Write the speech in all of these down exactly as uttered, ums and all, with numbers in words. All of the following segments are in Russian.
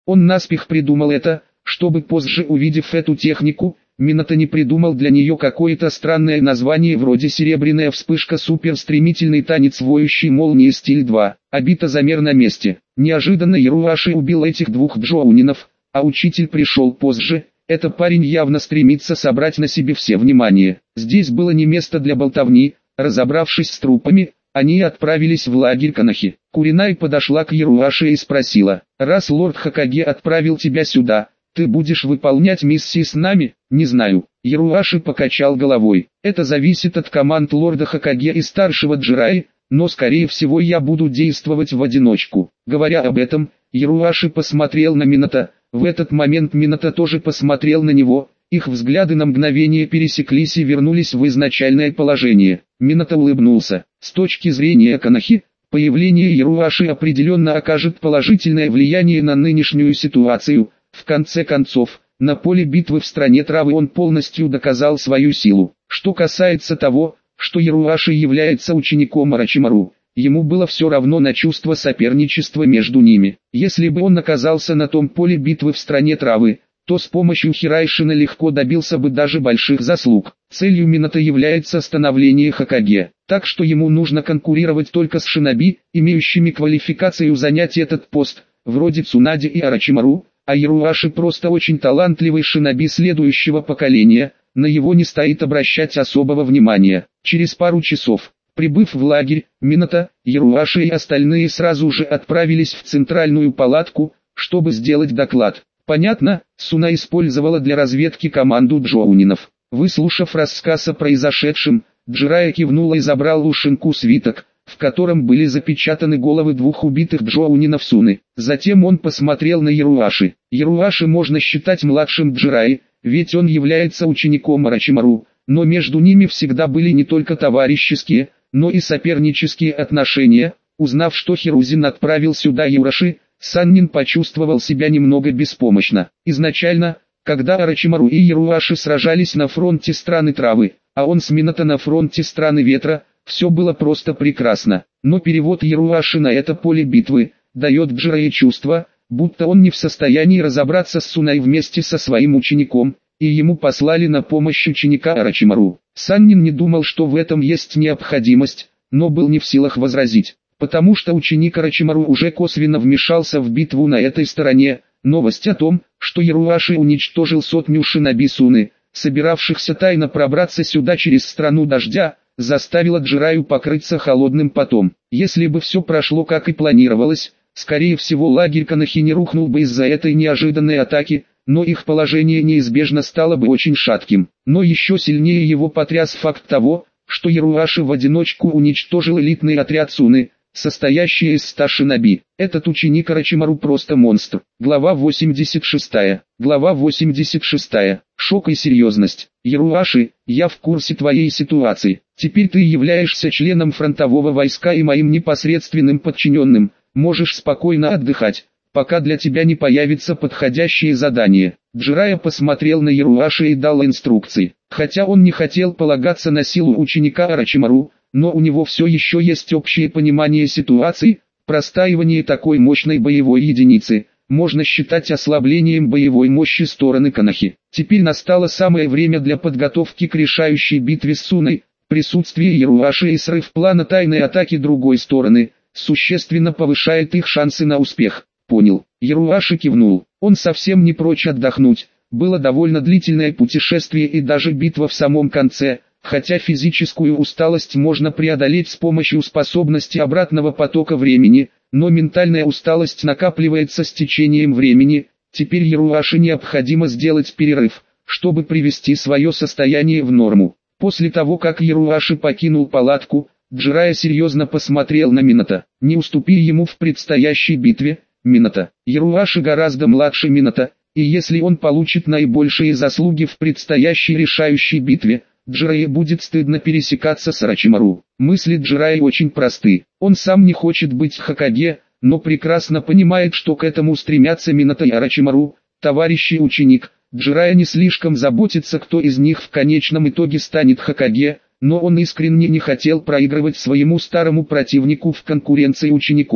Он наспех придумал это, чтобы позже, увидев эту технику, Минато не придумал для нее какое-то странное название вроде «Серебряная вспышка суперстремительный танец воющей молнии стиль два», Обито замер на месте. Неожиданно Яруаши убил этих двух джоунинов, а учитель пришел позже. Этот парень явно стремится собрать на себе все внимание. Здесь было не место для болтовни. Разобравшись с трупами, они отправились в лагерь Канахи. Куринай подошла к Яруаши и спросила: «Раз лорд Хокаге отправил тебя сюда, ты будешь выполнять миссии с нами?» «Не знаю». Яруаши покачал головой. «Это зависит от команд лорда Хокаге и старшего Джираи, но скорее всего я буду действовать в одиночку». Говоря об этом, Яруаши посмотрел на Минато. В этот момент Минато тоже посмотрел на него. Их взгляды на мгновение пересеклись и вернулись в изначальное положение. Минато улыбнулся. С точки зрения Канахи, появление Яруаши определенно окажет положительное влияние на нынешнюю ситуацию. В конце концов, на поле битвы в стране травы он полностью доказал свою силу. Что касается того, что Яруаши является учеником Орочимару, ему было все равно на чувство соперничества между ними. Если бы он оказался на том поле битвы в стране травы, то с помощью Хирайшина легко добился бы даже больших заслуг. Целью Минато является становление Хокаге, так что ему нужно конкурировать только с шиноби, имеющими квалификацию занять этот пост, вроде Цунади и Орочимару, а Яруаши просто очень талантливый шиноби следующего поколения, на его не стоит обращать особого внимания. Через пару часов, прибыв в лагерь, Минато, Яруаши и остальные сразу же отправились в центральную палатку, чтобы сделать доклад. Понятно, Суна использовала для разведки команду джоунинов. Выслушав рассказ о произошедшем, Джирая кивнула и забрал у Шинку свиток, в котором были запечатаны головы двух убитых джоунинов Суны. Затем он посмотрел на Яруаши. Яруаши можно считать младшим Джираи, ведь он является учеником Орочимару, но между ними всегда были не только товарищеские, но и сопернические отношения. Узнав, что Хирузин отправил сюда Юраши, Саннин почувствовал себя немного беспомощно. Изначально, когда Орочимару и Яруаши сражались на фронте страны травы, а он с Минато на фронте страны ветра, все было просто прекрасно. Но перевод Яруаши на это поле битвы дает Джирае чувство, будто он не в состоянии разобраться с Сунай вместе со своим учеником, и ему послали на помощь ученика Орочимару. Саннин не думал, что в этом есть необходимость, но был не в силах возразить, потому что ученик Орочимару уже косвенно вмешался в битву на этой стороне. Новость о том, что Яруаши уничтожил сотню шиноби Суны, собиравшихся тайно пробраться сюда через страну дождя, заставила Джираю покрыться холодным потом. Если бы все прошло как и планировалось, скорее всего лагерь Канахи не рухнул бы из-за этой неожиданной атаки, но их положение неизбежно стало бы очень шатким. Но еще сильнее его потряс факт того, что Яруаши в одиночку уничтожил элитный отряд Суны, состоящий из ста шиноби. Этот ученик Орочимару просто монстр. Глава восемьдесят шестая. Глава восемьдесят шестая. Шок и серьезность. Яруаши, я в курсе твоей ситуации. Теперь ты являешься членом фронтового войска и моим непосредственным подчиненным. Можешь спокойно отдыхать, пока для тебя не появится подходящее задание. Джирая посмотрел на Яруаши и дал инструкции. Хотя он не хотел полагаться на силу ученика Орочимару, но у него все еще есть общее понимание ситуации. Простаивание такой мощной боевой единицы можно считать ослаблением боевой мощи стороны Канахи. Теперь настало самое время для подготовки к решающей битве с Суной. Присутствие Яруаши и срыв плана тайной атаки другой стороны существенно повышает их шансы на успех. Понял. Яруаши кивнул. Он совсем не прочь отдохнуть. Было довольно длительное путешествие и даже битва в самом конце. Хотя физическую усталость можно преодолеть с помощью способности обратного потока времени, но ментальная усталость накапливается с течением времени. Теперь Яруаши необходимо сделать перерыв, чтобы привести свое состояние в норму. После того, как Яруаши покинул палатку, Джирая серьезно посмотрел на Минато. Не уступи ему в предстоящей битве, Минато. Яруаши гораздо младше Минато, и если он получит наибольшие заслуги в предстоящей решающей битве, Джирае будет стыдно пересекаться с Орочимару. Мысли Джираи очень просты. Он сам не хочет быть Хокаге, но прекрасно понимает, что к этому стремятся Минато и Орочимару. Товарищ и ученик, Джирая не слишком заботится, кто из них в конечном итоге станет Хокаге, но он искренне не хотел проигрывать своему старому противнику в конкуренции учеников.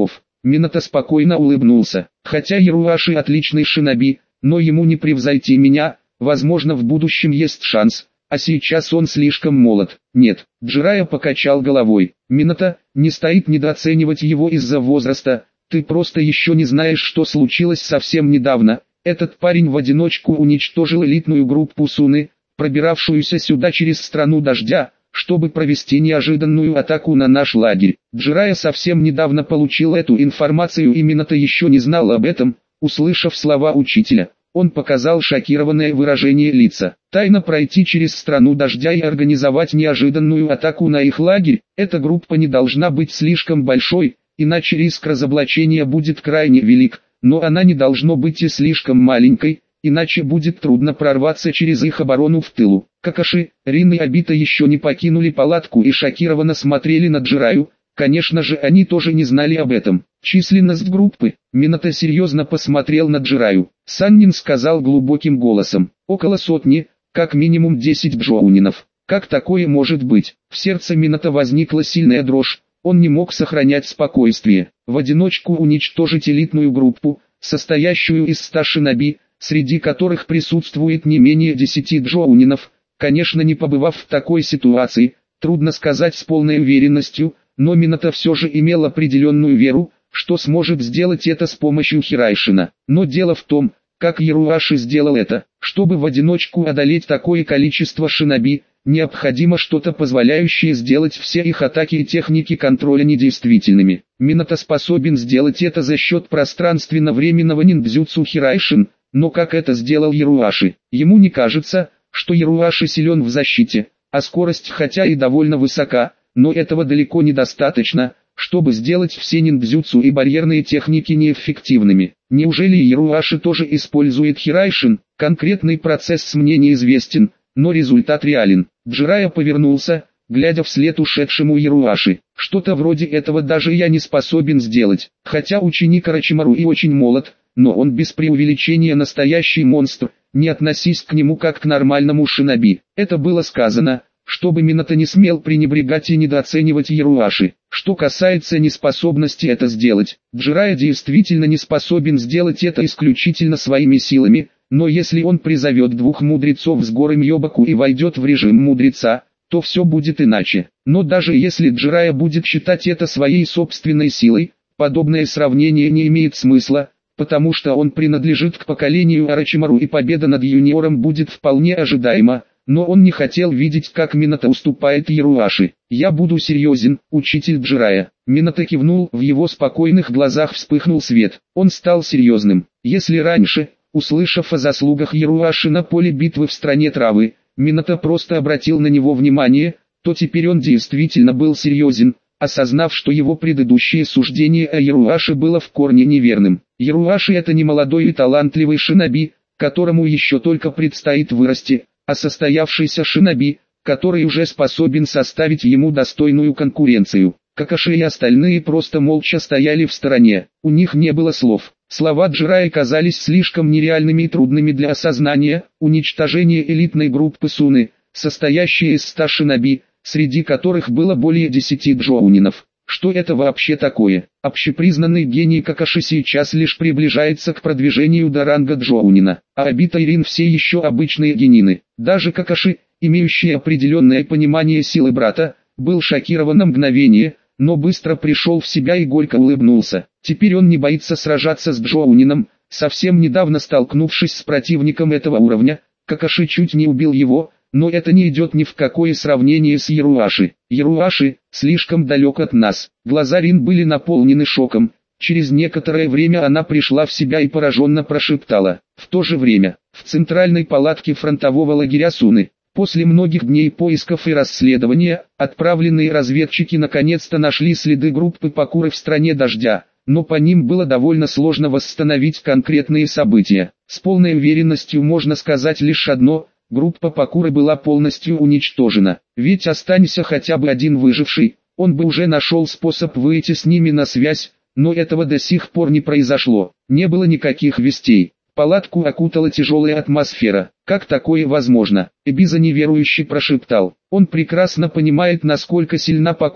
Минато спокойно улыбнулся. Хотя Яруаши отличный шиноби, но ему не превзойти меня, возможно в будущем есть шанс, а сейчас он слишком молод. Нет, Джирайя покачал головой. Минато, не стоит недооценивать его из-за возраста, ты просто еще не знаешь, что случилось совсем недавно. Этот парень в одиночку уничтожил элитную группу Суны, пробиравшуюся сюда через страну дождя, чтобы провести неожиданную атаку на наш лагерь. Джирайя совсем недавно получил эту информацию и Минато еще не знал об этом. Услышав слова учителя, он показал шокированное выражение лица. Тайно пройти через страну дождя и организовать неожиданную атаку на их лагерь, эта группа не должна быть слишком большой, иначе риск разоблачения будет крайне велик. Но она не должна быть и слишком маленькой, иначе будет трудно прорваться через их оборону в тылу. Какаши, Рин и Обита еще не покинули палатку и шокированно смотрели на Джирайю. Конечно же, они тоже не знали об этом. Численность группы. Минато серьезно посмотрел на Джирайю. Саннин сказал глубоким голосом: около сотни, как минимум десять джоунинов. Как такое может быть? В сердце Минато возникла сильная дрожь. Он не мог сохранять спокойствие. В одиночку уничтожить элитную группу, состоящую из ста шиноби, среди которых присутствует не менее десяти джоунинов. Конечно, не побывав в такой ситуации, трудно сказать с полной уверенностью, но Минато все же имел определенную веру, что сможет сделать это с помощью Хирайшина. Но дело в том, как Яруаши сделал это. Чтобы в одиночку одолеть такое количество шиноби, необходимо что-то, позволяющее сделать все их атаки и техники контроля недействительными. Минато способен сделать это за счет пространственно-временного ниндзюцу Хирайшин, но как это сделал Яруаши? Ему не кажется, что Яруаши силен в защите, а скорость хотя и довольно высока, но этого далеко недостаточно, чтобы сделать все ниндзюцу и барьерные техники неэффективными. Неужели Яруаши тоже использует Хирайшин? Конкретный процесс мне неизвестен, но результат реален. Джирайя повернулся, глядя вслед ушедшему Яруаши. Что-то вроде этого даже я не способен сделать. Хотя ученик Орочимару и очень молод, но он без преувеличения настоящий монстр. Не относись к нему как к нормальному шиноби. Это было сказано, чтобы Минато не смел пренебрегать и недооценивать Яруаши. Что касается неспособности это сделать, Джирайя действительно не способен сделать это исключительно своими силами, но если он призовет двух мудрецов с горы Мьёбаку и войдет в режим мудреца, то все будет иначе. Но даже если Джирайя будет считать это своей собственной силой, подобное сравнение не имеет смысла, потому что он принадлежит к поколению Орочимару и победа над юниором будет вполне ожидаема. Но он не хотел видеть, как Минато уступает Яруаши. «Я буду серьезен, учитель Джирайя». Минато кивнул, в его спокойных глазах вспыхнул свет. Он стал серьезным. Если раньше, услышав о заслугах Яруаши на поле битвы в стране травы, Минато просто обратил на него внимание, то теперь он действительно был серьезен, осознав, что его предыдущее суждение о Яруаши было в корне неверным. Яруаши — это не молодой и талантливый шиноби, которому еще только предстоит вырасти, а состоявшийся шиноби, который уже способен составить ему достойную конкуренцию. Какаши и остальные просто молча стояли в стороне, у них не было слов. Слова Джирайи казались слишком нереальными и трудными для осознания. Уничтожение элитной группы Суны, состоящей из ста шиноби, среди которых было более десяти джоунинов. Что это вообще такое? Общепризнанный гений Какаши сейчас лишь приближается к продвижению до ранга джоунина, а Обита и Рин все еще обычные генины. Даже Какаши, имеющий определенное понимание силы брата, был шокирован на мгновение, но быстро пришел в себя и горько улыбнулся. Теперь он не боится сражаться с джоунином. Совсем недавно столкнувшись с противником этого уровня, Какаши чуть не убил его, но это не идет ни в какое сравнение с Яруаши. Яруаши слишком далек от нас. Глаза Рин были наполнены шоком. Через некоторое время она пришла в себя и пораженно прошептала. В то же время, в центральной палатке фронтового лагеря Суны, после многих дней поисков и расследования, отправленные разведчики наконец-то нашли следы группы Пакуры в стране дождя, но по ним было довольно сложно восстановить конкретные события. С полной уверенностью можно сказать лишь одно: группа Пакуры была полностью уничтожена. Ведь останься хотя бы один выживший, он бы уже нашел способ выйти с ними на связь, но этого до сих пор не произошло. Не было никаких вестей. Палатку окутала тяжелая атмосфера. Как такое возможно? Эбиза неверующе прошептал. Он прекрасно понимает, насколько сильна Пакура,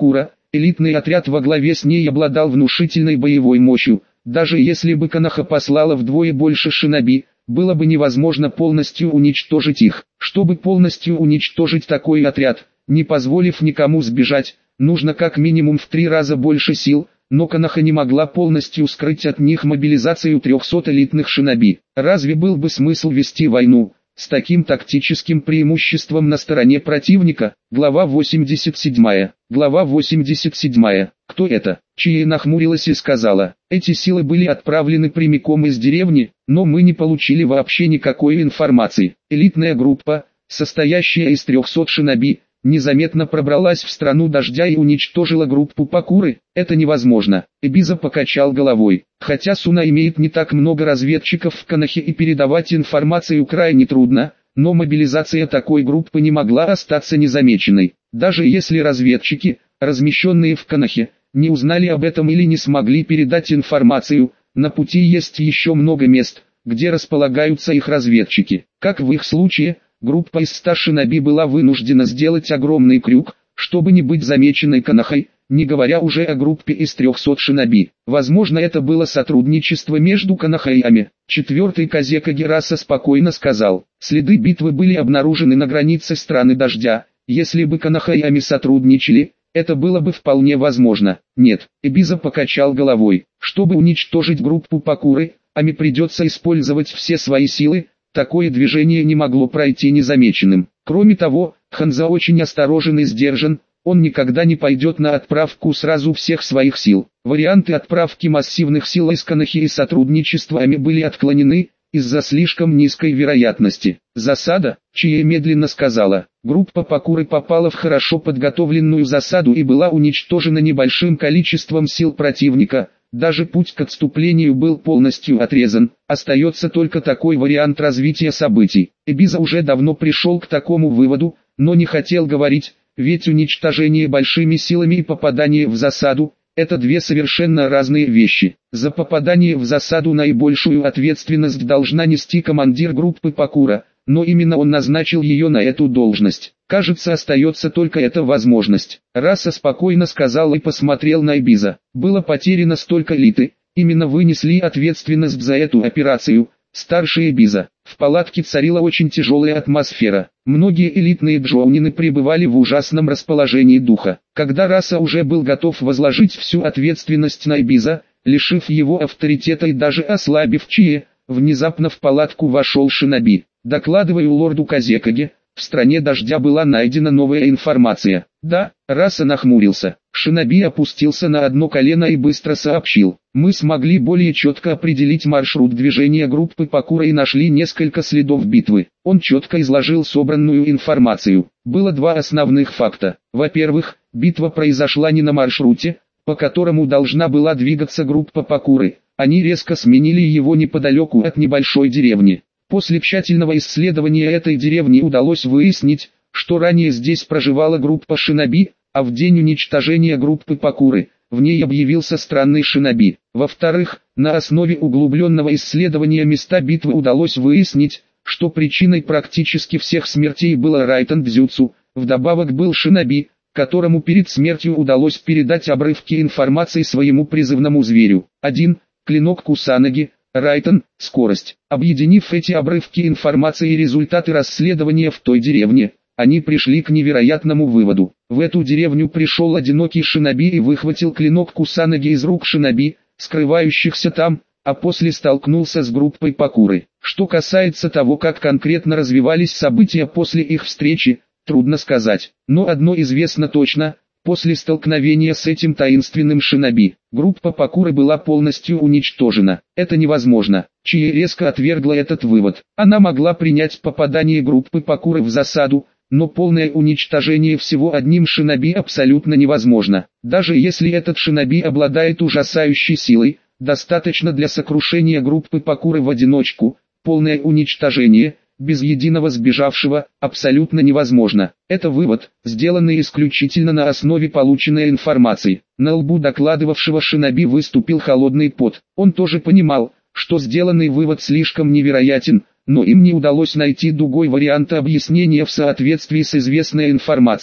элитный отряд во главе с ней обладал внушительной боевой мощью. Даже если бы Коноха послала вдвое больше шиноби, было бы невозможно полностью уничтожить их. Чтобы полностью уничтожить такой отряд, не позволив никому сбежать, нужно как минимум в три раза больше сил, но Коноха не могла полностью скрыть от них мобилизацию трехсот элитных шиноби. Разве был бы смысл вести войну с таким тактическим преимуществом на стороне противника? Глава восемьдесят седьмая. Глава восемьдесят седьмая. Кто это? Чия нахмурилась и сказала: эти силы были отправлены прямиком из деревни, но мы не получили вообще никакой информации. Элитная группа, состоящая из трехсот шиноби, незаметно пробралась в страну дождя и уничтожила группу Пакуры. Это невозможно. Эбиза покачал головой. Хотя Суна имеет не так много разведчиков в Конохе и передавать информацию крайне трудно, но мобилизация такой группы не могла остаться незамеченной. Даже если разведчики, размещенные в Конохе, не узнали об этом или не смогли передать информацию, на пути есть еще много мест, где располагаются их разведчики. Как в их случае, группа из ста шиноби была вынуждена сделать огромный крюк, чтобы не быть замеченной Конохой, не говоря уже о группе из трехсот шиноби. Возможно, это было сотрудничество между Конохаями. Четвертый Казека Гераса спокойно сказал: следы битвы были обнаружены на границе страны дождя. Если бы Конохаями сотрудничали, это было бы вполне возможно. Нет, Эбиза покачал головой. Чтобы уничтожить группу Пакуры, Ами придется использовать все свои силы. Такое движение не могло пройти незамеченным. Кроме того, Ханза очень осторожен и сдержан, он никогда не пойдет на отправку сразу всех своих сил. Варианты отправки массивных сил из Конохи и сотрудничества Ами были отклонены из-за слишком низкой вероятности. Засада, Чия медленно сказала. Группа Пакуры попала в хорошо подготовленную засаду и была уничтожена небольшим количеством сил противника. Даже путь к отступлению был полностью отрезан, остается только такой вариант развития событий. Эбиза уже давно пришел к такому выводу, но не хотел говорить, ведь уничтожение большими силами и попадание в засаду – это две совершенно разные вещи. За попадание в засаду наибольшую ответственность должна нести командир группы Пакура, но именно он назначил ее на эту должность. Кажется, остается только эта возможность. Раса спокойно сказал и посмотрел на Эбиза. Было потеряно столько элиты, именно вы несли ответственность за эту операцию, старший Эбиза. В палатке царила очень тяжелая атмосфера. Многие элитные джоунины пребывали в ужасном расположении духа. Когда Раса уже был готов возложить всю ответственность на Эбиза, лишив его авторитета и даже ослабив Чие, внезапно в палатку вошел шиноби. Докладываю лорду Казекаге, в стране дождя была найдена новая информация. Да, Раса нахмурился. Шиноби опустился на одно колено и быстро сообщил. Мы смогли более четко определить маршрут движения группы Пакура и нашли несколько следов битвы. Он четко изложил собранную информацию. Было два основных факта. Во-первых, битва произошла не на маршруте, по которому должна была двигаться группа Пакуры. Они резко сменили его неподалеку от небольшой деревни. После тщательного исследования этой деревни удалось выяснить, что ранее здесь проживала группа шиноби, а в день уничтожения группы Пакуры, в ней объявился странный шиноби. Во-вторых, на основе углубленного исследования места битвы удалось выяснить, что причиной практически всех смертей было Райтан Дзюцу, вдобавок был шиноби, которому перед смертью удалось передать обрывки информации своему призывному зверю. один. Клинок Кусанаги. Райтан, скорость. Объединив эти обрывки информации и результаты расследования в той деревне, они пришли к невероятному выводу. В эту деревню пришел одинокий шиноби и выхватил клинок Кусанаги из рук шиноби, скрывающихся там, а после столкнулся с группой Пакуры. Что касается того, как конкретно развивались события после их встречи, трудно сказать. Но одно известно точно. После столкновения с этим таинственным шиноби, группа Пакуры была полностью уничтожена. Это невозможно. Чия резко отвергла этот вывод. Она могла принять попадание группы Пакуры в засаду, но полное уничтожение всего одним шиноби абсолютно невозможно. Даже если этот шиноби обладает ужасающей силой, достаточно для сокрушения группы Пакуры в одиночку. Полное уничтожение – без единого сбежавшего, абсолютно невозможно. Это вывод, сделанный исключительно на основе полученной информации. На лбу докладывавшего шиноби выступил холодный пот. Он тоже понимал, что сделанный вывод слишком невероятен, но им не удалось найти другой вариант объяснения в соответствии с известной информацией.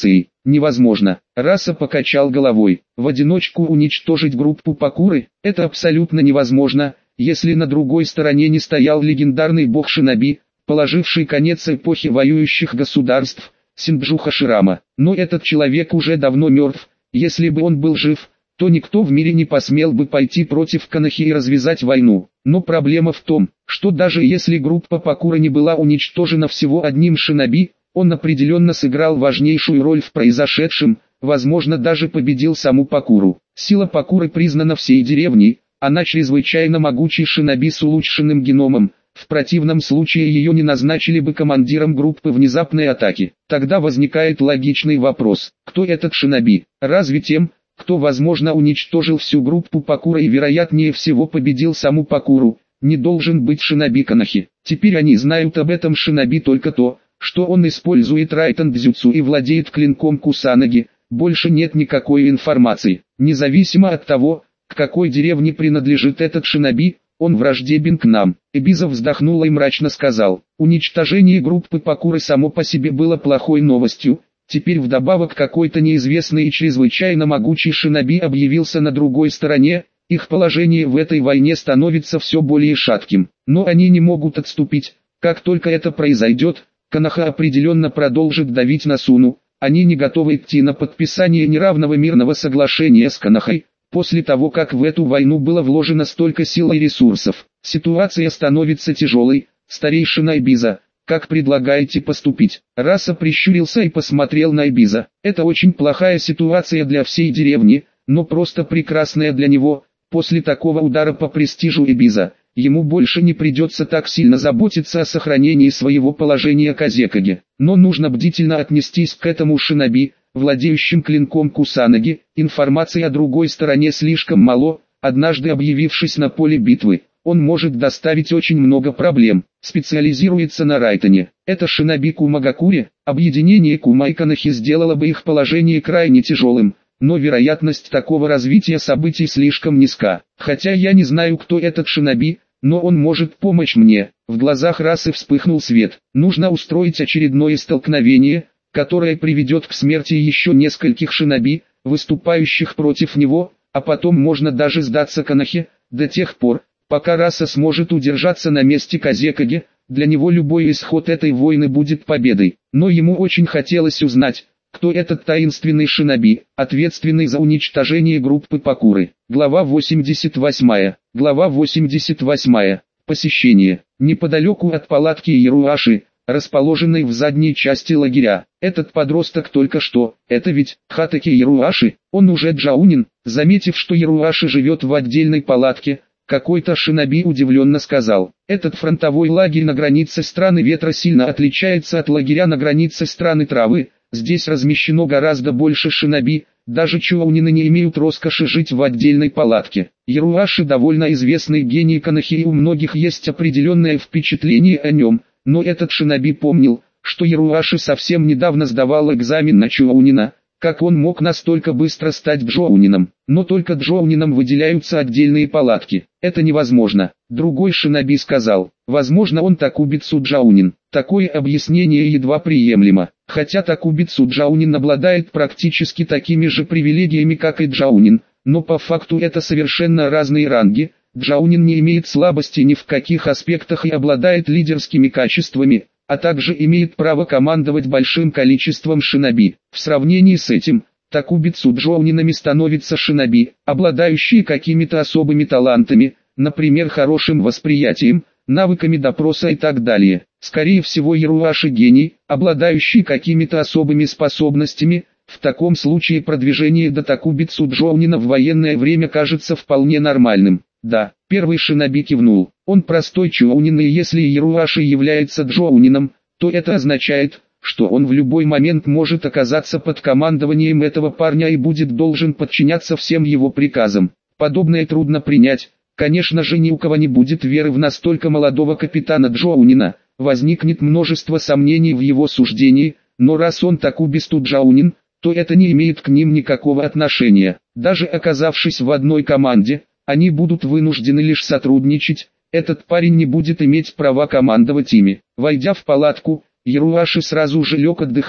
невозможно. Раса покачал головой. В одиночку уничтожить группу Пакуры – это абсолютно невозможно, если на другой стороне не стоял легендарный бог Шиноби, положивший конец эпохи воюющих государств, Синджу Хаширама. Но этот человек уже давно мертв. Если бы он был жив, то никто в мире не посмел бы пойти против Конохи и развязать войну. Но проблема в том, что даже если группа Пакура не была уничтожена всего одним шиноби, он определенно сыграл важнейшую роль в произошедшем, возможно даже победил саму Пакуру. Сила Пакуры признана всей деревней, она чрезвычайно могучий шиноби с улучшенным геномом, в противном случае ее не назначили бы командиром группы внезапной атаки. Тогда возникает логичный вопрос, кто этот шиноби? Разве тем, кто возможно уничтожил всю группу Пакура и вероятнее всего победил саму Пакуру, не должен быть шиноби Конохи? Теперь они знают об этом шиноби только то, что он использует райтан-дзюцу и владеет клинком Кусанаги, больше нет никакой информации. Независимо от того, к какой деревне принадлежит этот шиноби, он враждебен к нам. Эбиза вздохнула и мрачно сказал, уничтожение группы Пакуры само по себе было плохой новостью, теперь вдобавок какой-то неизвестный и чрезвычайно могучий шиноби объявился на другой стороне, их положение в этой войне становится все более шатким. Но они не могут отступить, как только это произойдет, Коноха определенно продолжит давить на Суну, они не готовы идти на подписание неравного мирного соглашения с Конохой, после того как в эту войну было вложено столько сил и ресурсов. Ситуация становится тяжелой, старейшина Эбиза, как предлагаете поступить? Раса прищурился и посмотрел на Эбиза. Это очень плохая ситуация для всей деревни, но просто прекрасная для него. После такого удара по престижу Эбиза, ему больше не придется так сильно заботиться о сохранении своего положения Казекаге. Но нужно бдительно отнестись к этому шиноби, владеющим клинком Кусанаги. Информации о другой стороне слишком мало, однажды объявившись на поле битвы, он может доставить очень много проблем. Специализируется на райтане. Это шиноби Кумагакури, объединение Кума и Конохи сделало бы их положение крайне тяжелым. Но вероятность такого развития событий слишком низка. Хотя я не знаю, кто этот шиноби, но он может помочь мне. В глазах Расы вспыхнул свет. Нужно устроить очередное столкновение, которое приведет к смерти еще нескольких шиноби, выступающих против него, а потом можно даже сдаться Конохе, до тех пор, пока Раса сможет удержаться на месте Казекаге. Для него любой исход этой войны будет победой. Но ему очень хотелось узнать, кто этот таинственный шиноби, ответственный за уничтожение группы Пакуры. Глава восемьдесят восемь. Глава восемьдесят восемь. Посещение. Неподалеку от палатки Яруаши, расположенной в задней части лагеря. Этот подросток только что, это ведь Хатаки Яруаши, он уже джаунин. Заметив, что Яруаши живет в отдельной палатке, какой-то шиноби удивленно сказал, этот фронтовой лагерь на границе страны ветра сильно отличается от лагеря на границе страны травы. Здесь размещено гораздо больше шиноби, даже чоунины не имеют роскоши жить в отдельной палатке. Яруаши довольно известный гений Конохи, и у многих есть определенное впечатление о нем, но этот шиноби помнил, что Яруаши совсем недавно сдавал экзамен на чоунина. Как он мог настолько быстро стать джоунином? Но только джоунином выделяются отдельные палатки. Это невозможно. Другой шиноби сказал, возможно он Такубицу джаунин. Такое объяснение едва приемлемо. Хотя Такубицу джаунин обладает практически такими же привилегиями, как и джаунин, но по факту это совершенно разные ранги. Джаунин не имеет слабости ни в каких аспектах и обладает лидерскими качествами, а также имеет право командовать большим количеством шиноби. В сравнении с этим, Такубицу джоунинами становятся шиноби, обладающие какими-то особыми талантами, например хорошим восприятием, навыками допроса и так далее. Скорее всего Яруаши гений, обладающий какими-то особыми способностями. В таком случае продвижение до Такубицу джоунина в военное время кажется вполне нормальным. Да, первый шиноби кивнул. Он простой чоунин, и если Яруаши является джоунином, то это означает, что он в любой момент может оказаться под командованием этого парня и будет должен подчиняться всем его приказам. Подобное трудно принять. Конечно же, ни у кого не будет веры в настолько молодого капитана джоунина. Возникнет множество сомнений в его суждении, но раз он Такубицу джаунин, то это не имеет к ним никакого отношения. Даже оказавшись в одной команде, они будут вынуждены лишь сотрудничать. Этот парень не будет иметь права командовать ими. Войдя в палатку, Яруаши сразу же лег отдыхать.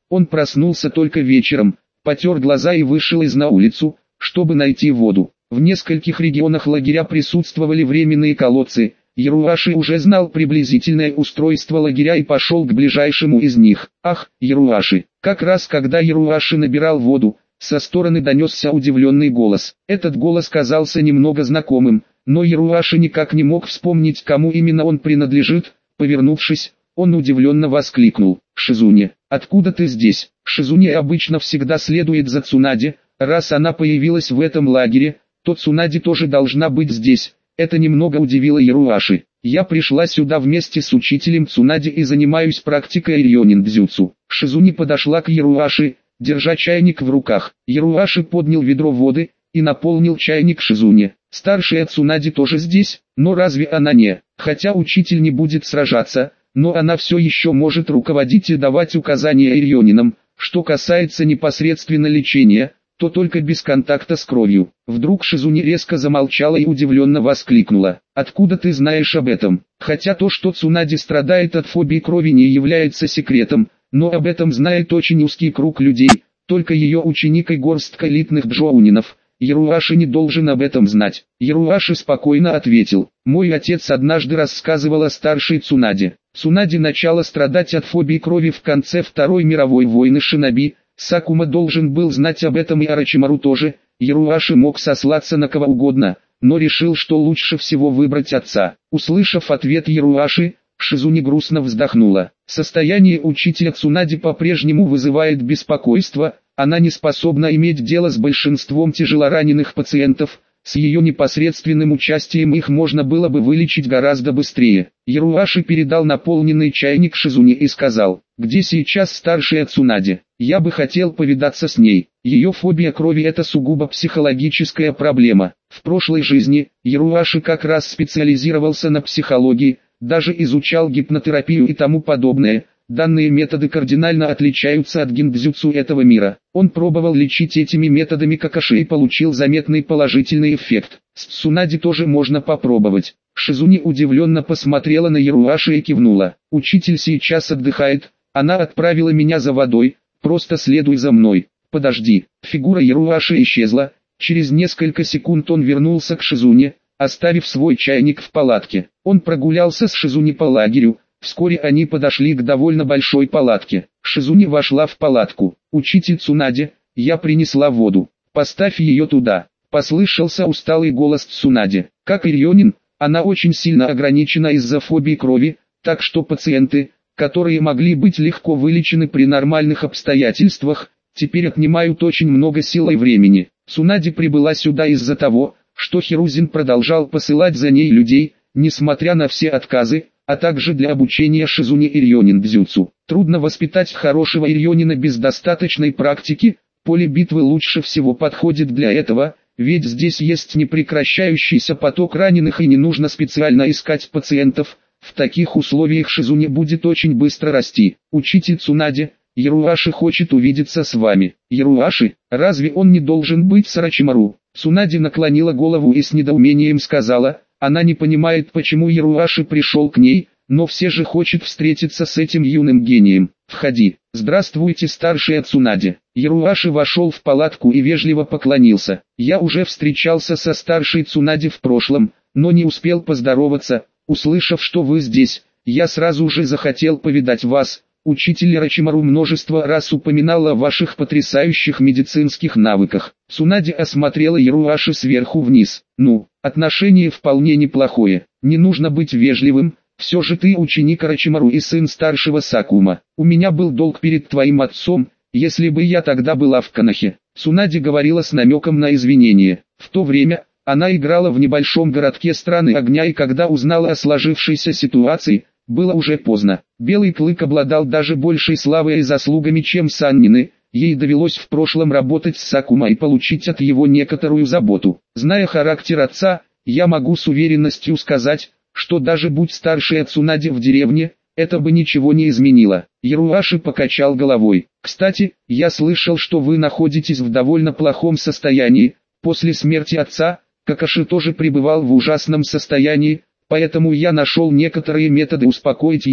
Он проснулся только вечером, потер глаза и вышел из на улицу, чтобы найти воду. В нескольких регионах лагеря присутствовали временные колодцы. Яруаши уже знал приблизительное устройство лагеря и пошел к ближайшему из них. Ах, Яруаши! Как раз когда Яруаши набирал воду, со стороны донесся удивленный голос. Этот голос казался немного знакомым, но Яруаши никак не мог вспомнить, кому именно он принадлежит. Повернувшись, он удивленно воскликнул: «Шизуне, откуда ты здесь?» Шизуне обычно всегда следует за Цунаде. Раз она появилась в этом лагере, то Цунаде тоже должна быть здесь. Это немного удивило Яруаши. «Я пришла сюда вместе с учителем Цунаде и занимаюсь практикой рёнин-дзюцу». Шизуне подошла к Яруаши, держа чайник в руках. Яруаши поднял ведро воды и наполнил чайник Шизуне. «Старшая Цунаде тоже здесь, но разве она не? Хотя учитель не будет сражаться, но она все еще может руководить и давать указания рёнинам. Что касается непосредственно лечения, то только без контакта с кровью». Вдруг Шизуне резко замолчала и удивленно воскликнула: «Откуда ты знаешь об этом?» Хотя то, что Цунаде страдает от фобии крови, не является секретом, но об этом знает очень узкий круг людей, только ее ученик и горстка элитных джоунинов. Яруаши не должен об этом знать. Яруаши спокойно ответил: «Мой отец однажды рассказывал о старшей Цунаде. Цунаде начала страдать от фобии крови в конце Второй мировой войны шиноби. Сакума должен был знать об этом и Орочимару тоже». Яруаши мог сослаться на кого угодно, но решил, что лучше всего выбрать отца. Услышав ответ Яруаши, Шизуне грустно вздохнула. Состояние учителя Цунаде по-прежнему вызывает беспокойство. Она не способна иметь дело с большинством тяжелораненых пациентов. С ее непосредственным участием их можно было бы вылечить гораздо быстрее. Яруаши передал наполненный чайник Шизуне и сказал: «Где сейчас старшая Цунаде? Я бы хотел повидаться с ней. Ее фобия крови – это сугубо психологическая проблема. В прошлой жизни Яруаши как раз специализировался на психологии, даже изучал гипнотерапию и тому подобное. Данные методы кардинально отличаются от гиндзюцу этого мира. Он пробовал лечить этими методами Какаши и получил заметный положительный эффект. С Цунаде тоже можно попробовать». Шизуне удивленно посмотрела на Яруаши и кивнула. «Учитель сейчас отдыхает, она отправила меня за водой, просто следуй за мной». «Подожди». Фигура Яруаши исчезла. Через несколько секунд он вернулся к Шизуне, оставив свой чайник в палатке. Он прогулялся с Шизуне по лагерю. Вскоре они подошли к довольно большой палатке. Шизуне вошла в палатку. «Учитель Цунаде, я принесла воду. Поставь ее туда». Послышался усталый голос Цунаде. Как и рёнин, она очень сильно ограничена из-за фобии крови, так что пациенты, которые могли быть легко вылечены при нормальных обстоятельствах, теперь отнимают очень много сил и времени. Цунаде прибыла сюда из-за того, что Хирузин продолжал посылать за ней людей, несмотря на все отказы, а также для обучения Шизуне и рёнин-дзюцу. Трудно воспитать хорошего рёнина без достаточной практики. Поле битвы лучше всего подходит для этого, ведь здесь есть непрекращающийся поток раненых и не нужно специально искать пациентов. В таких условиях Шизуне будет очень быстро расти. «Учитель Цунаде, Яруаши хочет увидеться с вами». «Яруаши? Разве он не должен быть с Орочимару?» Цунаде наклонила голову и с недоумением сказала: «Она не понимает, почему Яруаши пришел к ней, но все же хочет встретиться с этим юным гением. Входи». «Здравствуйте, старшая Цунаде». Яруаши вошел в палатку и вежливо поклонился. «Я уже встречался со старшей Цунаде в прошлом, но не успел поздороваться. Услышав, что вы здесь, я сразу же захотел повидать вас. Учитель Орочимару множество раз упоминал о ваших потрясающих медицинских навыках». Цунаде осмотрела Яруаши сверху вниз. «Ну, отношение вполне неплохое. Не нужно быть вежливым. Все же ты ученик Орочимару и сын старшего Сакума. У меня был долг перед твоим отцом, если бы я тогда была в Канахе». Цунаде говорила с намеком на извинение. В то время она играла в небольшом городке Страны Огня, и когда узнала о сложившейся ситуации, было уже поздно. Белый Клык обладал даже большей славой и заслугами, чем Саннины. Ей довелось в прошлом работать с Сакума и получить от его некоторую заботу. Зная характер отца, я могу с уверенностью сказать, что даже будь старшая Цунаде в деревне, это бы ничего не изменило. Яруаши покачал головой. «Кстати, я слышал, что вы находитесь в довольно плохом состоянии. После смерти отца, Какаши тоже пребывал в ужасном состоянии, поэтому я нашел некоторые методы успокоить его.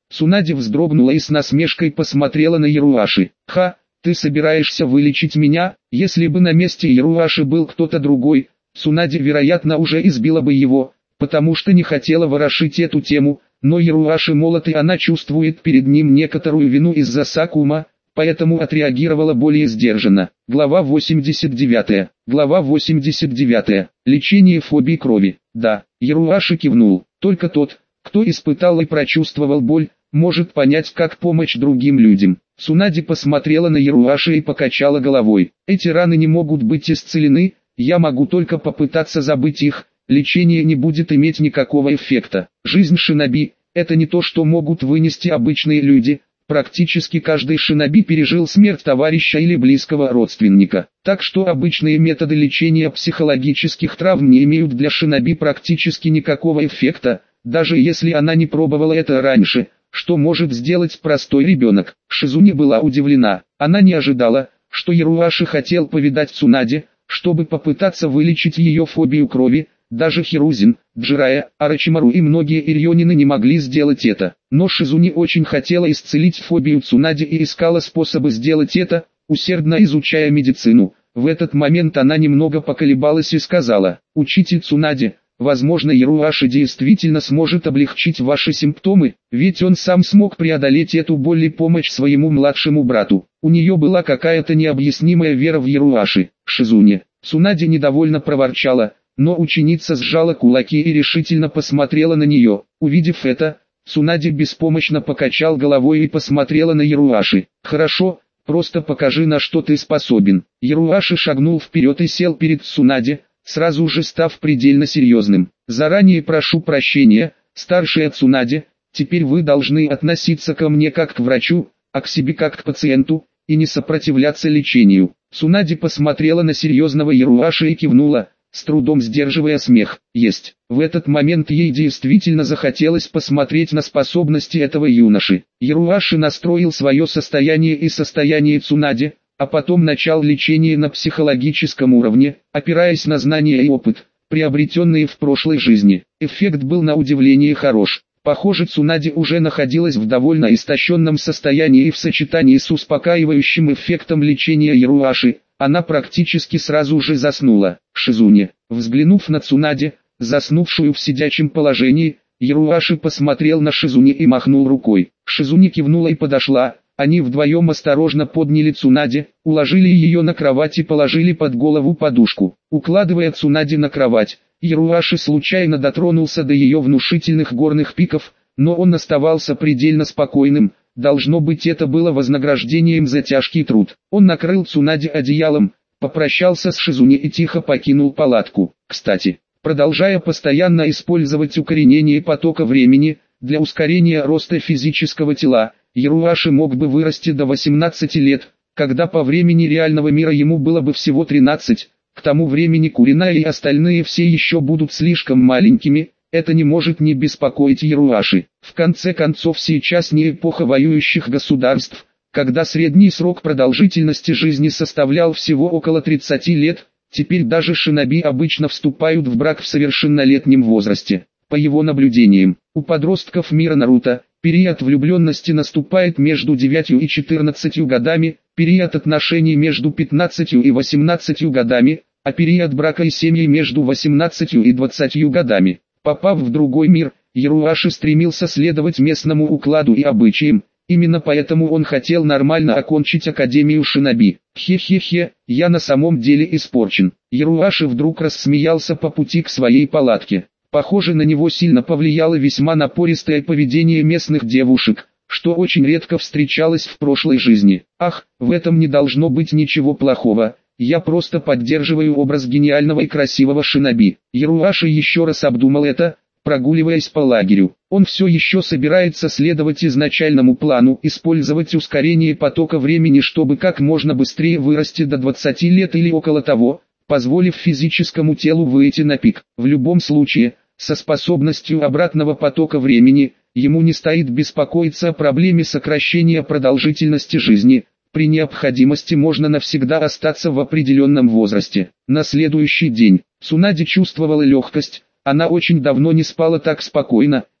Цунаде вздрогнула и с насмешкой посмотрела на Яруаши. «Ха, ты собираешься вылечить меня?» Если бы на месте Яруаши был кто-то другой, Цунаде, вероятно, уже избила бы его, потому что не хотела ворошить эту тему, но Яруаши молод и она чувствует перед ним некоторую вину из-за Сакума, поэтому отреагировала более сдержанно. Глава восемьдесят девять. Глава восемьдесят девять. Лечение фобии крови. Да, Яруаши кивнул. Только тот, кто испытал и прочувствовал боль, может понять, как помочь другим людям. Цунаде посмотрела на Яруаши и покачала головой. Эти раны не могут быть исцелены, я могу только попытаться забыть их, лечение не будет иметь никакого эффекта. Жизнь шиноби – это не то, что могут вынести обычные люди. Практически каждый шиноби пережил смерть товарища или близкого родственника. Так что обычные методы лечения психологических травм не имеют для шиноби практически никакого эффекта, даже если она не пробовала это раньше. Что может сделать простой ребенок? Шизуне была удивлена. Она не ожидала, что Яруаши хотел повидать Цунаде, чтобы попытаться вылечить ее фобию крови. Даже Хирузин, Джирая, Арачимару и многие ирьонины не могли сделать это. Но Шизуне очень хотела исцелить фобию Цунаде и искала способы сделать это, усердно изучая медицину. В этот момент она немного поколебалась и сказала: «Учитель Цунаде, возможно, Яруаши действительно сможет облегчить ваши симптомы, ведь он сам смог преодолеть эту боль и помочь своему младшему брату». У нее была какая-то необъяснимая вера в Яруаши. Шизуне. Цунаде недовольно проворчала, но ученица сжала кулаки и решительно посмотрела на нее. Увидев это, Цунаде беспомощно покачал головой и посмотрела на Яруаши. «Хорошо, просто покажи, на что ты способен». Яруаши шагнул вперед и сел перед Цунаде, сразу же став предельно серьезным. «Заранее прошу прощения, старшая Цунаде, теперь вы должны относиться ко мне как к врачу, а к себе как к пациенту, и не сопротивляться лечению». Цунаде посмотрела на серьезного Яруаши и кивнула, с трудом сдерживая смех. Есть. В этот момент ей действительно захотелось посмотреть на способности этого юноши. Яруаши настроил свое состояние и состояние Цунаде, а потом начал лечение на психологическом уровне, опираясь на знания и опыт, приобретенные в прошлой жизни. Эффект был на удивление хорош. Похоже, Цунаде уже находилась в довольно истощенном состоянии и в сочетании с успокаивающим эффектом лечения Яруаши, она практически сразу же заснула. Шизуне, взглянув на Цунаде, заснувшую в сидячем положении, Яруаши посмотрел на Шизуне и махнул рукой. Шизуне кивнула и подошла. Они вдвоем осторожно подняли Цунаде, уложили ее на кровать и положили под голову подушку. Укладывая Цунаде на кровать, Яруаши случайно дотронулся до ее внушительных горных пиков, но он оставался предельно спокойным. Должно быть, это было вознаграждением за тяжкий труд. Он накрыл Цунаде одеялом, попрощался с Шизуне и тихо покинул палатку. Кстати, продолжая постоянно использовать укоренение потока времени, для ускорения роста физического тела, Яруаши мог бы вырасти до восемнадцати лет, когда по времени реального мира ему было бы всего тринадцать. К тому времени Курина и остальные все еще будут слишком маленькими. Это не может не беспокоить Яруаши. В конце концов, сейчас не эпоха воюющих государств, когда средний срок продолжительности жизни составлял всего около тридцати лет. Теперь даже шиноби обычно вступают в брак в совершеннолетнем возрасте. По его наблюдениям, у подростков мира Наруто, период влюбленности наступает между девятью и четырнадцатью годами, период отношений между пятнадцатью и восемнадцатью годами, а период брака и семьи между восемнадцатью и двадцатью годами. Попав в другой мир, Яруаши стремился следовать местному укладу и обычаям, именно поэтому он хотел нормально окончить Академию шиноби. Хе-хе-хе, я на самом деле испорчен. Яруаши вдруг рассмеялся по пути к своей палатке. Похоже, на него сильно повлияло весьма напористое поведение местных девушек, что очень редко встречалось в прошлой жизни. Ах, в этом не должно быть ничего плохого. Я просто поддерживаю образ гениального и красивого шиноби. Яруаши еще раз обдумал это, прогуливаясь по лагерю. Он все еще собирается следовать изначальному плану, использовать ускорение потока времени, чтобы как можно быстрее вырасти до двадцати лет или около того, позволив физическому телу выйти на пик. В любом случае, со способностью обратного потока времени, ему не стоит беспокоиться о проблеме сокращения продолжительности жизни. При необходимости можно навсегда остаться в определенном возрасте. На следующий день Цунаде чувствовала легкость, она очень давно не спала так спокойно,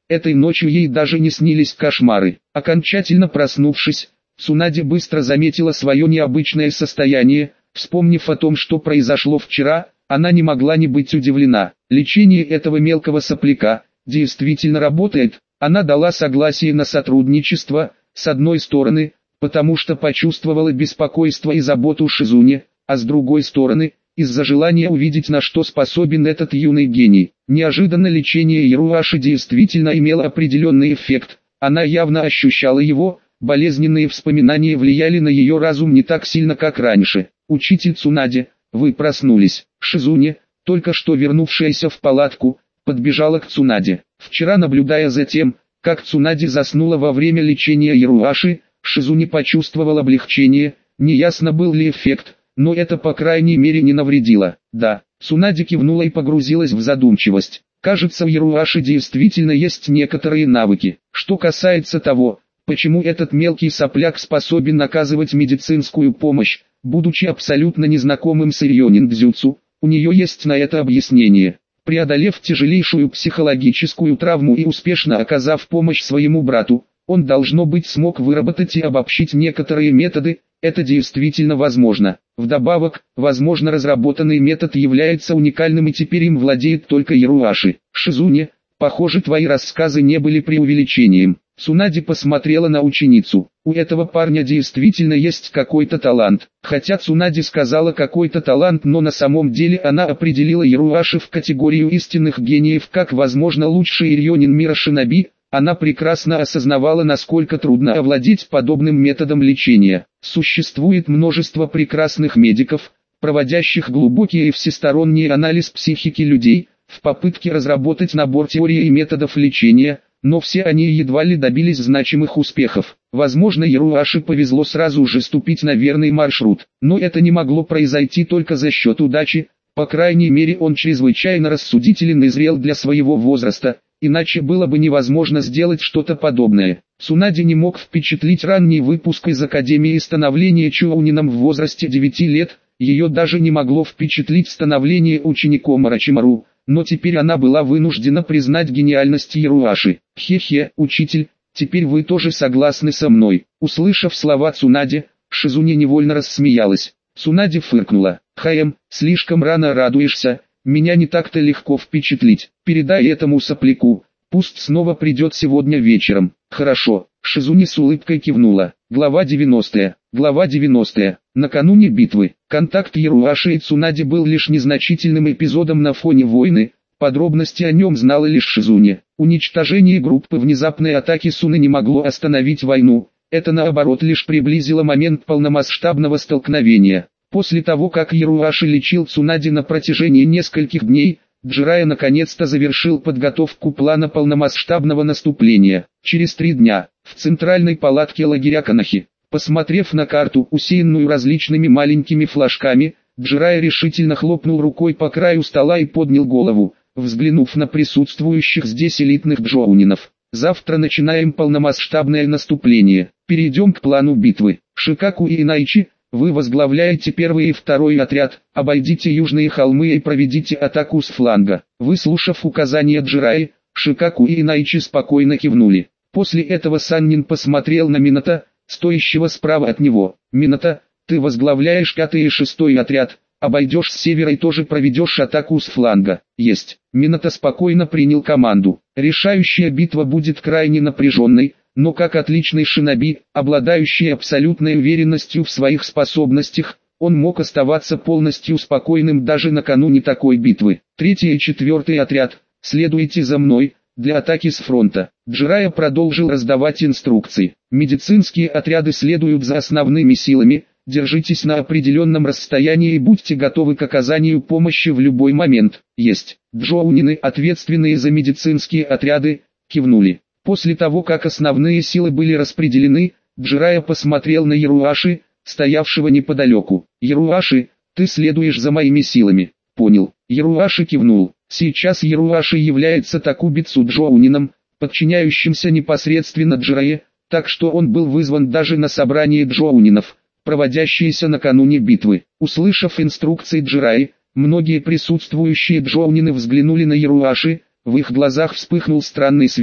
Этой ночью ей даже не снились кошмары. Окончательно проснувшись, Цунаде быстро заметила свое необычное состояние. Вспомнив о том, что произошло вчера, она не могла не быть удивлена. Лечение этого мелкого сопляка действительно работает. Она дала согласие на сотрудничество, с одной стороны, потому что почувствовала беспокойство и заботу Шизуне, а с другой стороны, из-за желания увидеть, на что способен этот юный гений. Неожиданно лечение Яруаши действительно имело определенный эффект. Она явно ощущала его, болезненные воспоминания влияли на ее разум не так сильно, как раньше. «Учитель Цунаде, вы проснулись». Шизуне, только что вернувшаяся в палатку, подбежала к Цунаде. Вчера, наблюдая за тем, как Цунаде заснула во время лечения Яруаши, Шизуне почувствовал облегчение. Неясно, был ли эффект, но это по крайней мере не навредило. Да, Цунаде кивнула и погрузилась в задумчивость. Кажется, в Яруаши действительно есть некоторые навыки. Что касается того, почему этот мелкий сопляк способен оказывать медицинскую помощь, будучи абсолютно незнакомым с рёниндзюцу, у нее есть на это объяснение. Преодолев тяжелейшую психологическую травму и успешно оказав помощь своему брату, он, должно быть, смог выработать и обобщить некоторые методы. Это действительно возможно. Вдобавок, возможно, разработанный метод является уникальным и теперь им владеет только Яруаши. Шизуне, похоже, твои рассказы не были преувеличением. Цунаде посмотрела на ученицу. У этого парня действительно есть какой-то талант. Хотя Цунаде сказала какой-то талант, но на самом деле она определила Яруаши в категорию истинных гениев как, возможно, лучший рёнин мира шиноби. Она прекрасно осознавала, насколько трудно овладеть подобным методом лечения. Существует множество прекрасных медиков, проводящих глубокий и всесторонний анализ психики людей, в попытке разработать набор теорий и методов лечения, но все они едва ли добились значимых успехов. Возможно, Яруаши повезло сразу же ступить на верный маршрут, но это не могло произойти только за счет удачи. По крайней мере, он чрезвычайно рассудителен и зрел для своего возраста. Иначе было бы невозможно сделать что-то подобное. Цунаде не мог впечатлить ранний выпуск из Академии становления Чоунином в возрасте девяти лет, ее даже не могло впечатлить становление учеником Орочимару, но теперь она была вынуждена признать гениальность Яруаши. «Хе-хе, учитель, теперь вы тоже согласны со мной». Услышав слова Цунаде, Шизуне невольно рассмеялась. Цунаде фыркнула. «Хаэм, слишком рано радуешься. Меня не так-то легко впечатлить. Передай этому сопляку, пусть снова придет сегодня вечером». «Хорошо». Шизуне с улыбкой кивнула. Глава девяностая. Глава девяностая. Накануне битвы. Контакт Яруаши и Цунаде был лишь незначительным эпизодом на фоне войны. Подробности о нем знала лишь Шизуне. Уничтожение группы внезапной атаки Суны не могло остановить войну. Это наоборот лишь приблизило момент полномасштабного столкновения. После того, как Яруаши лечил Цунаде на протяжении нескольких дней, Джирайя наконец-то завершил подготовку плана полномасштабного наступления. Через три дня, в центральной палатке лагеря Канахи, посмотрев на карту, усеянную различными маленькими флажками, Джирайя решительно хлопнул рукой по краю стола и поднял голову, взглянув на присутствующих здесь элитных джоунинов. «Завтра начинаем полномасштабное наступление. Перейдем к плану битвы. Шикаку и Инайчи, вы возглавляете первый и второй отряд, обойдите южные холмы и проведите атаку с фланга». Выслушав указания Джирайи, Шикаку и Инайчи спокойно кивнули. После этого Саннин посмотрел на Минато, стоящего справа от него. «Минато, ты возглавляешь пятый и шестой отряд, обойдешь с севера и тоже проведешь атаку с фланга». «Есть». Минато спокойно принял команду. Решающая битва будет крайне напряженной, но как отличный шиноби, обладающий абсолютной уверенностью в своих способностях, он мог оставаться полностью спокойным даже накануне такой битвы. Третий и четвертый отряд, следуйте за мной, для атаки с фронта. Джирайя продолжил раздавать инструкции. Медицинские отряды следуют за основными силами, держитесь на определенном расстоянии и будьте готовы к оказанию помощи в любой момент. Есть. Джоунины, ответственные за медицинские отряды, кивнули. После того, как основные силы были распределены, Джирайя посмотрел на Яруаши, стоявшего неподалеку. «Яруаши, ты следуешь за моими силами». «Понял». Яруаши кивнул. Сейчас Яруаши является Такубицу Джоунином, подчиняющимся непосредственно Джирайе, так что он был вызван даже на собрание Джоунинов, проводящееся накануне битвы. Услышав инструкции Джирайи, многие присутствующие Джоунины взглянули на Яруаши, в их глазах вспыхнул странный свет.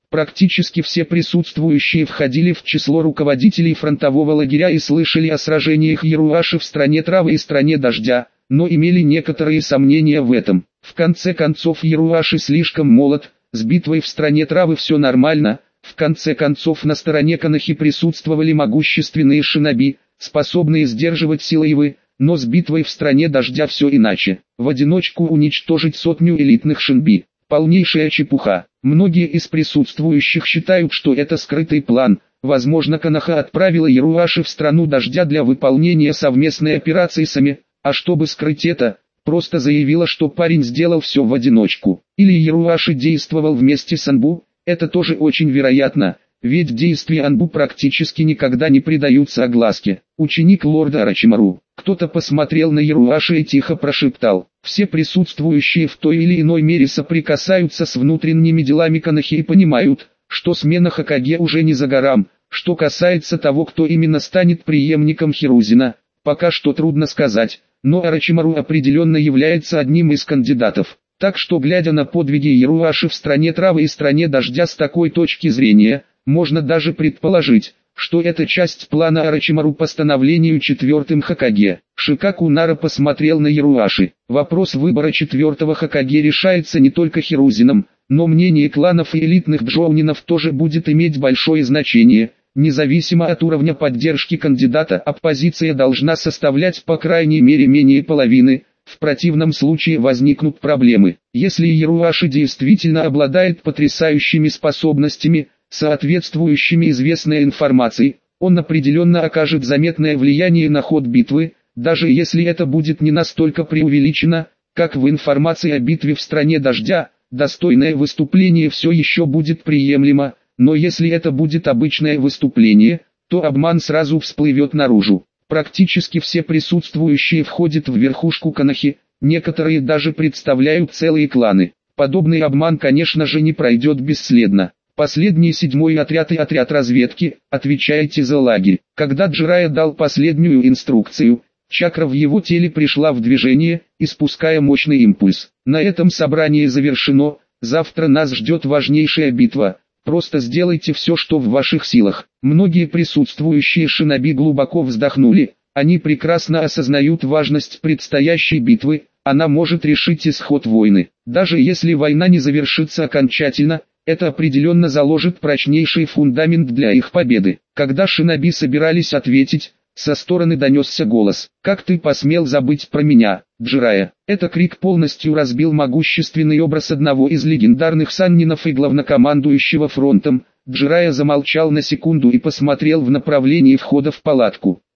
Практически все присутствующие входили в число руководителей фронтового лагеря и слышали о сражениях Яруаши в стране травы и стране дождя, но имели некоторые сомнения в этом. В конце концов Яруаши слишком молод, с битвой в стране травы все нормально. В конце концов на стороне Конохи присутствовали могущественные шиноби, способные сдерживать силаевы, но с битвой в стране дождя все иначе. В одиночку уничтожить сотню элитных шиноби – полнейшая чепуха. Многие из присутствующих считают, что это скрытый план. Возможно, Коноха отправила Яруаши в страну дождя для выполнения совместной операции с Ами, а чтобы скрыть это, просто заявила, что парень сделал все в одиночку. Или Яруаши действовал вместе с Анбу, это тоже очень вероятно, ведь действия Анбу практически никогда не придаются огласке. Ученик лорда Орочимару. Кто-то посмотрел на Яруаши и тихо прошептал. Все присутствующие в той или иной мере соприкасаются с внутренними делами Конохи и понимают, что смена Хокаге уже не за горам. Что касается того, кто именно станет преемником Хирузина, пока что трудно сказать, но Орочимару определенно является одним из кандидатов. Так что, глядя на подвиги Яруаши в стране травы и стране дождя с такой точки зрения, можно даже предположить, что это часть плана Орочимару по становлению четвертым Хокаге. Шикаку Нара посмотрел на Яруаши. Вопрос выбора четвертого Хокаге решается не только Хирузином, но мнение кланов и элитных джоунинов тоже будет иметь большое значение. Независимо от уровня поддержки кандидата, оппозиция должна составлять по крайней мере менее половины. В противном случае возникнут проблемы. Если Яруаши действительно обладает потрясающими способностями, соответствующими известной информации, он определенно окажет заметное влияние на ход битвы, даже если это будет не настолько преувеличено, как в информации о битве в стране дождя. Достойное выступление все еще будет приемлемо, но если это будет обычное выступление, то обман сразу всплывет наружу. Практически все присутствующие входят в верхушку Конохи, некоторые даже представляют целые кланы. Подобный обман, конечно же, не пройдет бесследно. Последний седьмой отряд и отряд разведки, отвечаете за лагерь. Когда Джирайя дал последнюю инструкцию, чакра в его теле пришла в движение, испуская мощный импульс. На этом собрание завершено, завтра нас ждет важнейшая битва. Просто сделайте все, что в ваших силах. Многие присутствующие шиноби глубоко вздохнули, они прекрасно осознают важность предстоящей битвы, она может решить исход войны. Даже если война не завершится окончательно, это определенно заложит прочнейший фундамент для их победы. Когда шиноби собирались ответить, со стороны донесся голос. «Как ты посмел забыть про меня, Джирайя?» Этот крик полностью разбил могущественный образ одного из легендарных саннинов и главнокомандующего фронтом. Джирайя замолчал на секунду и посмотрел в направлении входа в палатку.